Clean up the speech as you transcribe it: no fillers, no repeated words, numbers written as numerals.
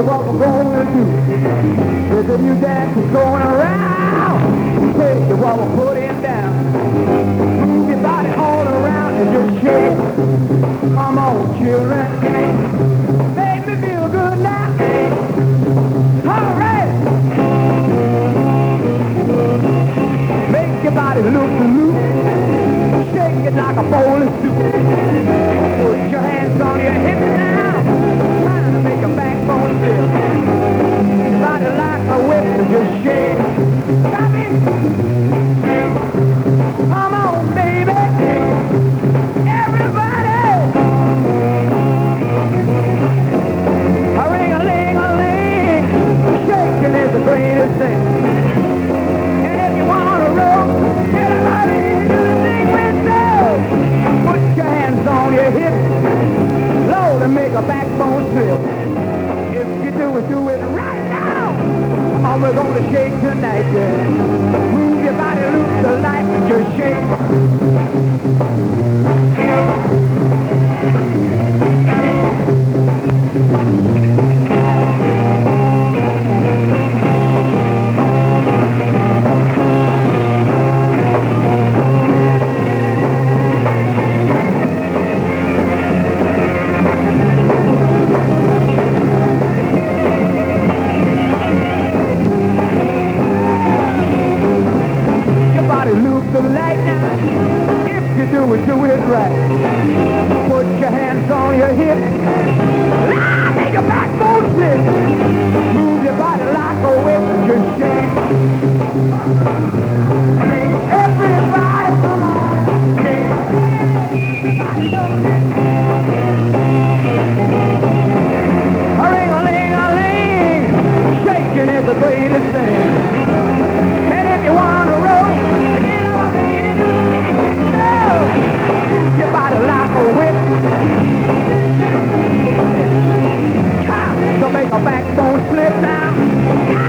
what we're gonna do. There's a new dance that's going around. Tell you what we're putting down. Move your body all around and just shake. Come on, children. Make me feel good now. All right. Make your body look loose. Shake it like a bowl of soup. Put your hands on your hips now. Trying to make a backbone feel. Body like a whip and just shake. Stop it. Come on, baby. Everybody. A-ring-a-ling-a-ling. Shaking is the greatest thing. And if you want to roll, get everybody to sing with us. Put your hands on your hips. Load and make a backbone slip. If you do it right now. Come on, we're gonna shake tonight, yeah. Move your body loose, the light, just shake. The light now, if you do it right. Put your hands on your hips. Make your backbone slip. Move your body like a whip. Just shake. Everybody, come on. A-ring-a-ling-a-ling. Shaking is the greatest thing. And if you want to roll, your body like a whip. So make a backbone slip now.